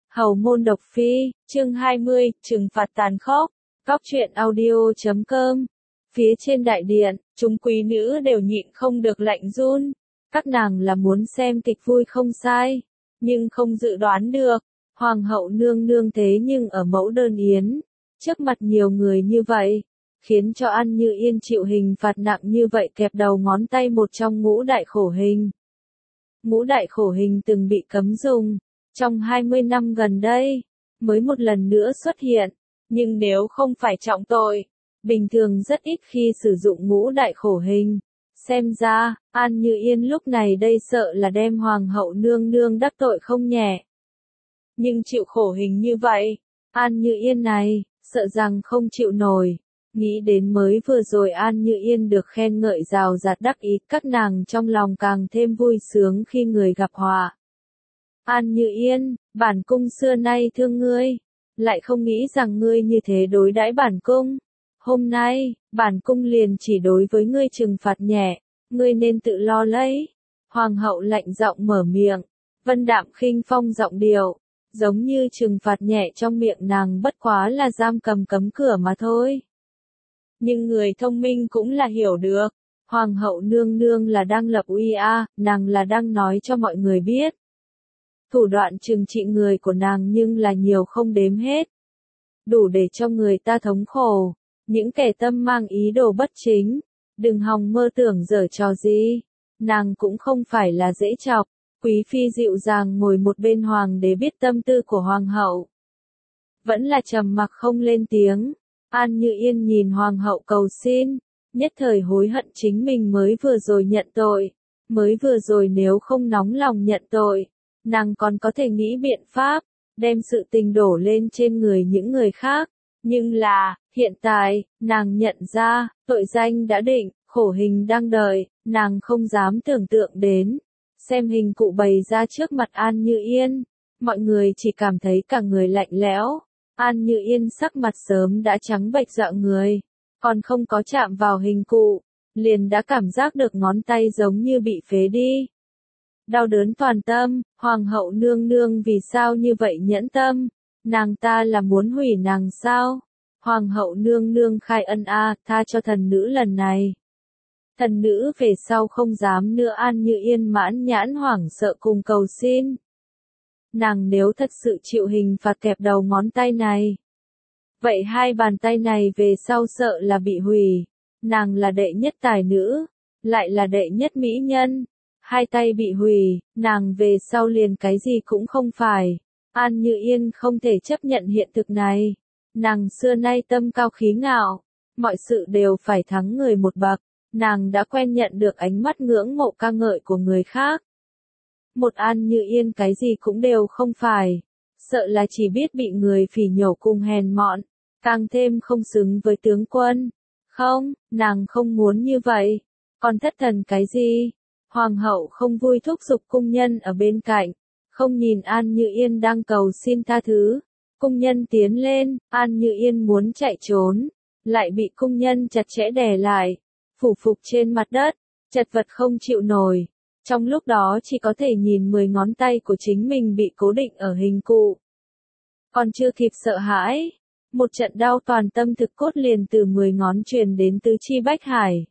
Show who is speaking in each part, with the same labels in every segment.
Speaker 1: Hầu môn độc phi, chương 20, trừng phạt tàn khốc. Cóc truyện audio.com. Phía trên đại điện, chúng quý nữ đều nhịn không được lạnh run. Các nàng là muốn xem kịch vui không sai, nhưng không dự đoán được, hoàng hậu nương nương thế nhưng ở mẫu đơn yến, trước mặt nhiều người như vậy, khiến cho An Như Yên chịu hình phạt nặng như vậy, kẹp đầu ngón tay một trong ngũ đại khổ hình. Ngũ đại khổ hình từng bị cấm dùng, trong 20 năm gần đây, mới một lần nữa xuất hiện, nhưng nếu không phải trọng tội, bình thường rất ít khi sử dụng ngũ đại khổ hình. Xem ra, An Như Yên lúc này đây sợ là đem hoàng hậu nương nương đắc tội không nhẹ. Nhưng chịu khổ hình như vậy, An Như Yên này, sợ rằng không chịu nổi. Nghĩ đến mới vừa rồi An Như Yên được khen ngợi rào rạt đắc ý, các nàng trong lòng càng thêm vui sướng khi người gặp họa. An Như Yên, bản cung xưa nay thương ngươi, lại không nghĩ rằng ngươi như thế đối đãi bản cung. Hôm nay, bản cung liền chỉ đối với ngươi trừng phạt nhẹ, ngươi nên tự lo lấy. Hoàng hậu lạnh giọng mở miệng, vân đạm khinh phong giọng điệu, giống như trừng phạt nhẹ trong miệng nàng bất quá là giam cầm cấm cửa mà thôi. Nhưng người thông minh cũng là hiểu được, hoàng hậu nương nương là đang lập uy nàng là đang nói cho mọi người biết. Thủ đoạn trừng trị người của nàng nhưng là nhiều không đếm hết. Đủ để cho người ta thống khổ. Những kẻ tâm mang ý đồ bất chính, đừng hòng mơ tưởng giở trò gì. Nàng cũng không phải là dễ chọc. Quý phi dịu dàng ngồi một bên hoàng đế biết tâm tư của hoàng hậu. Vẫn là trầm mặc không lên tiếng. An Như Yên nhìn hoàng hậu cầu xin, nhất thời hối hận chính mình mới vừa rồi nhận tội. Mới vừa rồi nếu không nóng lòng nhận tội, nàng còn có thể nghĩ biện pháp, đem sự tình đổ lên trên người những người khác. Nhưng là, hiện tại, nàng nhận ra, tội danh đã định, khổ hình đang đợi, nàng không dám tưởng tượng đến. Xem hình cụ bày ra trước mặt An Như Yên, mọi người chỉ cảm thấy cả người lạnh lẽo. An Như Yên sắc mặt sớm đã trắng bệch dọa người, còn không có chạm vào hình cụ, liền đã cảm giác được ngón tay giống như bị phế đi. Đau đớn toàn tâm, hoàng hậu nương nương vì sao như vậy nhẫn tâm, nàng ta là muốn hủy nàng sao? Hoàng hậu nương nương khai ân tha cho thần nữ lần này. Thần nữ về sau không dám nữa. An Như Yên mãn nhãn hoảng sợ cùng cầu xin. Nàng nếu thật sự chịu hình phạt kẹp đầu ngón tay này, vậy hai bàn tay này về sau sợ là bị hủy. Nàng là đệ nhất tài nữ, lại là đệ nhất mỹ nhân. Hai tay bị hủy, nàng về sau liền cái gì cũng không phải. An Như Yên không thể chấp nhận hiện thực này. Nàng xưa nay tâm cao khí ngạo, mọi sự đều phải thắng người một bậc. Nàng đã quen nhận được ánh mắt ngưỡng mộ ca ngợi của người khác. Một An Như Yên cái gì cũng đều không phải, sợ là chỉ biết bị người phỉ nhổ cùng hèn mọn, càng thêm không xứng với tướng quân. Không, nàng không muốn như vậy. Còn thất thần cái gì? Hoàng hậu không vui thúc giục cung nhân ở bên cạnh, không nhìn An Như Yên đang cầu xin tha thứ. Cung nhân tiến lên, An Như Yên muốn chạy trốn, lại bị cung nhân chặt chẽ đè lại, phủ phục trên mặt đất, chật vật không chịu nổi. Trong lúc đó chỉ có thể nhìn 10 ngón tay của chính mình bị cố định ở hình cụ. Còn chưa kịp sợ hãi, một trận đau toàn tâm thực cốt liền từ 10 ngón truyền đến tứ chi bách hải.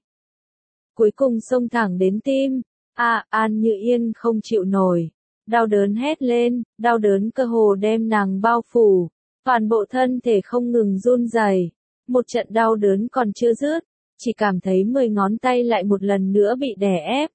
Speaker 1: Cuối cùng xông thẳng đến tim. An Như Yên không chịu nổi. Đau đớn hét lên, đau đớn cơ hồ đem nàng bao phủ. Toàn bộ thân thể không ngừng run rẩy. Một trận đau đớn còn chưa dứt, chỉ cảm thấy 10 ngón tay lại một lần nữa bị đè ép.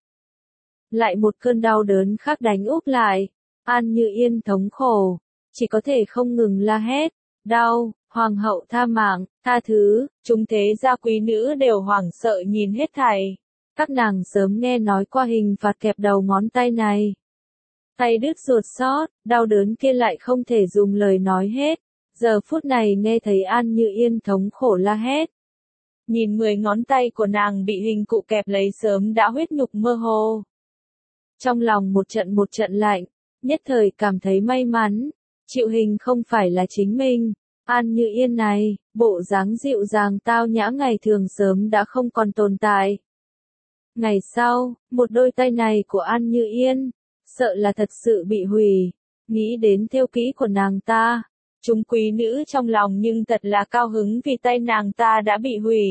Speaker 1: Lại một cơn đau đớn khác đánh úp lại. An Như Yên thống khổ, chỉ có thể không ngừng la hét. Đau, hoàng hậu tha mạng, tha thứ. Chúng thế gia quý nữ đều hoảng sợ nhìn hết thảy. Các nàng sớm nghe nói qua hình phạt kẹp đầu ngón tay này. Tay đứt ruột xót, đau đớn kia lại không thể dùng lời nói hết. Giờ phút này nghe thấy An Như Yên thống khổ la hét. Nhìn 10 ngón tay của nàng bị hình cụ kẹp lấy sớm đã huyết nhục mơ hồ. Trong lòng một trận lạnh, nhất thời cảm thấy may mắn. Chịu hình không phải là chính mình. An Như Yên này, bộ dáng dịu dàng tao nhã ngày thường sớm đã không còn tồn tại. Ngày sau, một đôi tay này của An Như Yên, sợ là thật sự bị hủy. nghĩ đến thêu kỹ của nàng ta. Chúng quý nữ trong lòng nhưng thật là cao hứng vì tay nàng ta đã bị hủy.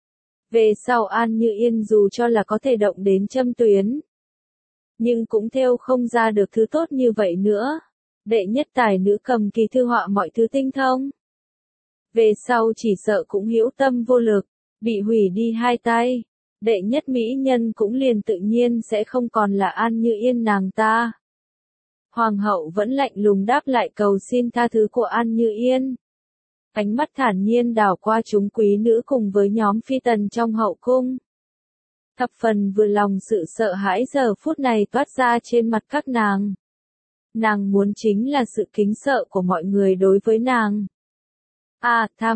Speaker 1: Về sau An Như Yên dù cho là có thể động đến châm tuyến, nhưng cũng thêu không ra được thứ tốt như vậy nữa. Đệ nhất tài nữ cầm kỳ thư họa mọi thứ tinh thông. Về sau chỉ sợ cũng hữu tâm vô lực, bị hủy đi hai tay. Đệ nhất mỹ nhân cũng liền tự nhiên sẽ không còn là An Như Yên nàng ta. Hoàng hậu vẫn lạnh lùng đáp lại cầu xin tha thứ của An Như Yên. Ánh mắt thản nhiên đảo qua chúng quý nữ cùng với nhóm phi tần trong hậu cung. Thập phần vừa lòng sự sợ hãi giờ phút này toát ra trên mặt các nàng. Nàng muốn chính là sự kính sợ của mọi người đối với nàng. Tha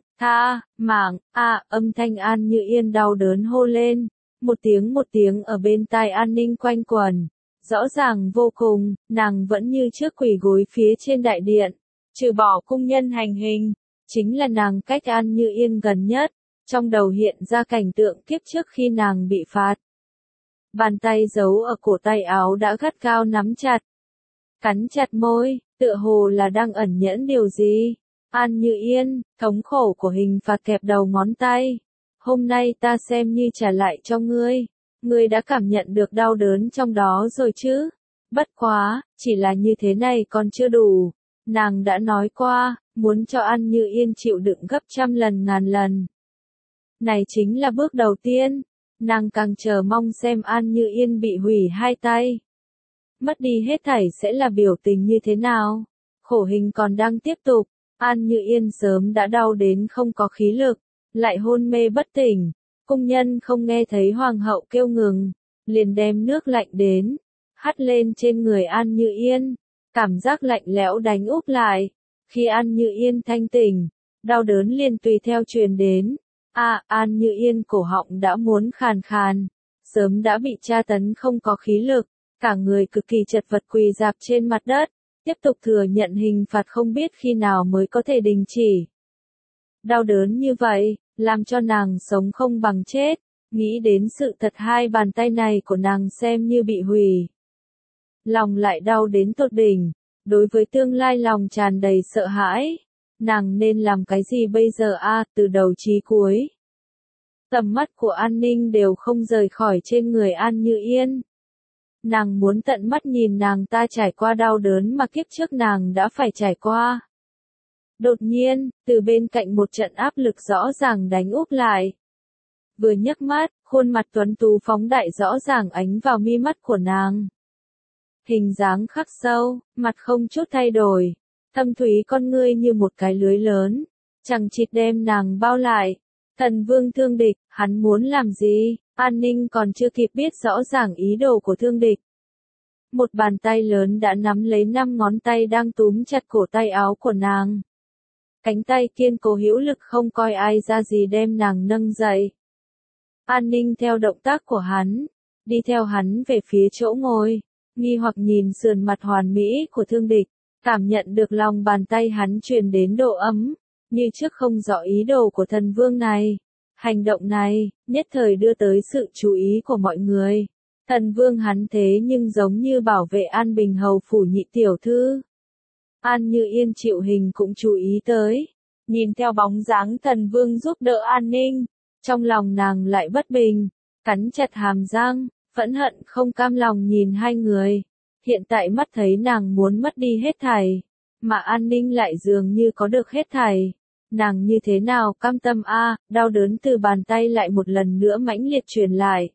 Speaker 1: mạng, âm thanh An Như Yên đau đớn hô lên, một tiếng ở bên tai An Ninh quanh quẩn. Rõ ràng vô cùng, nàng vẫn như trước quỳ gối phía trên đại điện, trừ bỏ cung nhân hành hình, chính là nàng cách An Như Yên gần nhất, trong đầu hiện ra cảnh tượng kiếp trước khi nàng bị phạt. Bàn tay giấu ở cổ tay áo đã gắt gao nắm chặt, cắn chặt môi, tựa hồ là đang ẩn nhẫn điều gì. An Như Yên, thống khổ của hình phạt kẹp đầu ngón tay. Hôm nay ta xem như trả lại cho ngươi. Ngươi đã cảm nhận được đau đớn trong đó rồi chứ? Bất quá, chỉ là như thế này còn chưa đủ. Nàng đã nói qua, muốn cho An Như Yên chịu đựng gấp trăm lần ngàn lần. Này chính là bước đầu tiên. Nàng càng chờ mong xem An Như Yên bị hủy hai tay. Mất đi hết thảy sẽ là biểu tình như thế nào? Khổ hình còn đang tiếp tục. An Như Yên sớm đã đau đến không có khí lực, lại hôn mê bất tỉnh. Cung nhân không nghe thấy hoàng hậu kêu ngừng, liền đem nước lạnh đến, hắt lên trên người An Như Yên. Cảm giác lạnh lẽo đánh úp lại. Khi An Như Yên thanh tỉnh, đau đớn liền tùy theo truyền đến. An Như Yên cổ họng đã muốn khàn khàn, sớm đã bị tra tấn không có khí lực, cả người cực kỳ chật vật quỳ rạp trên mặt đất, tiếp tục thừa nhận hình phạt không biết khi nào mới có thể đình chỉ. Đau đớn như vậy, làm cho nàng sống không bằng chết, nghĩ đến sự thật hai bàn tay này của nàng xem như bị hủy. Lòng lại đau đến tột đỉnh, đối với tương lai lòng tràn đầy sợ hãi. Nàng nên làm cái gì bây giờ từ đầu chí cuối. Tầm mắt của An Ninh đều không rời khỏi trên người An Như Yên. Nàng muốn tận mắt nhìn nàng ta trải qua đau đớn mà kiếp trước nàng đã phải trải qua. Đột nhiên, từ bên cạnh một trận áp lực rõ ràng đánh úp lại. Vừa nhấc mắt, khuôn mặt tuấn tú phóng đại rõ ràng ánh vào mi mắt của nàng. Hình dáng khắc sâu, mặt không chút thay đổi, thâm thúy con ngươi như một cái lưới lớn, chằng chịt đem nàng bao lại. Thần vương Thương Địch, hắn muốn làm gì? An Ninh còn chưa kịp biết rõ ràng ý đồ của Thương Địch. Một bàn tay lớn đã nắm lấy 5 ngón tay đang túm chặt cổ tay áo của nàng. Cánh tay kiên cố hữu lực không coi ai ra gì đem nàng nâng dậy. An Ninh theo động tác của hắn, đi theo hắn về phía chỗ ngồi, nghi hoặc nhìn sườn mặt hoàn mỹ của Thương Địch, cảm nhận được lòng bàn tay hắn truyền đến độ ấm, như trước không rõ ý đồ của thần vương này. Hành động này, nhất thời đưa tới sự chú ý của mọi người. Thần vương hắn thế nhưng giống như bảo vệ An Bình hầu phủ nhị tiểu thư. An Như Yên chịu hình cũng chú ý tới. Nhìn theo bóng dáng thần vương giúp đỡ An Ninh, trong lòng nàng lại bất bình, cắn chặt hàm răng, phẫn hận không cam lòng nhìn hai người. Hiện tại mắt thấy nàng muốn mất đi hết thảy, mà An Ninh lại dường như có được hết thảy. Nàng như thế nào cam tâm đau đớn từ bàn tay lại một lần nữa mãnh liệt truyền lại.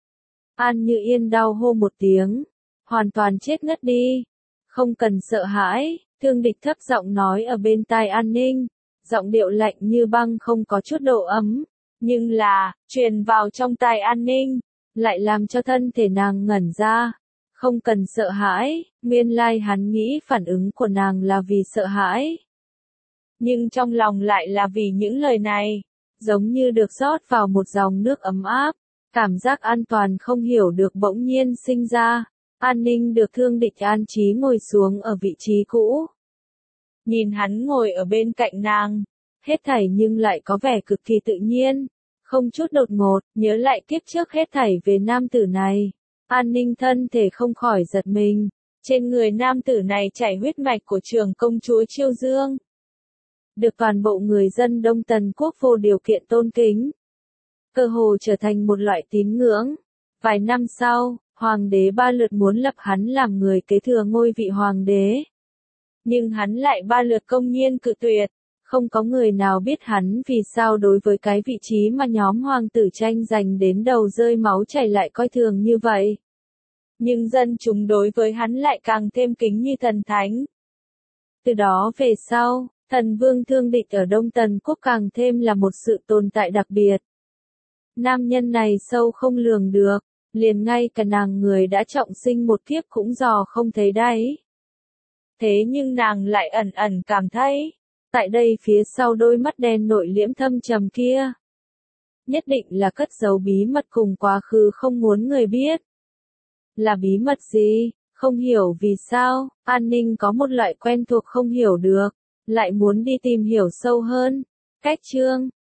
Speaker 1: An Như Yên đau hô một tiếng, hoàn toàn chết ngất đi. Không cần sợ hãi, Thương Địch thấp giọng nói ở bên tai An Ninh, giọng điệu lạnh như băng không có chút độ ấm, nhưng là, truyền vào trong tai An Ninh, lại làm cho thân thể nàng ngẩn ra. Không cần sợ hãi, nguyên lai hắn nghĩ phản ứng của nàng là vì sợ hãi. Nhưng trong lòng lại là vì những lời này, giống như được rót vào một dòng nước ấm áp, cảm giác an toàn không hiểu được bỗng nhiên sinh ra. An Ninh được Thương Địch an trí ngồi xuống ở vị trí cũ. Nhìn hắn ngồi ở bên cạnh nàng, hết thảy nhưng lại có vẻ cực kỳ tự nhiên, không chút đột ngột, nhớ lại kiếp trước hết thảy về nam tử này. An Ninh thân thể không khỏi giật mình, Trên người nam tử này chảy huyết mạch của trưởng công chúa Chiêu Dương, được toàn bộ người dân Đông Tần quốc vô điều kiện tôn kính, cơ hồ trở thành một loại tín ngưỡng. Vài năm sau, hoàng đế ba lượt muốn lập hắn làm người kế thừa ngôi vị hoàng đế. Nhưng hắn lại ba lượt công nhiên cự tuyệt, không có người nào biết hắn vì sao đối với cái vị trí mà nhóm hoàng tử tranh giành đến đầu rơi máu chảy lại coi thường như vậy. Nhưng dân chúng đối với hắn lại càng thêm kính như thần thánh. Từ đó về sau, thần vương Thương Địch ở Đông Tần quốc càng thêm là một sự tồn tại đặc biệt. Nam nhân này sâu không lường được, liền ngay cả nàng người đã trọng sinh một kiếp cũng dò không thấy đáy. Thế nhưng nàng lại ẩn ẩn cảm thấy, tại đây phía sau đôi mắt đen nội liễm thâm trầm kia, nhất định là cất giấu bí mật cùng quá khứ không muốn người biết. Là bí mật gì? Không hiểu vì sao, An Ninh có một loại quen thuộc không hiểu được, lại muốn đi tìm hiểu sâu hơn. Cách chương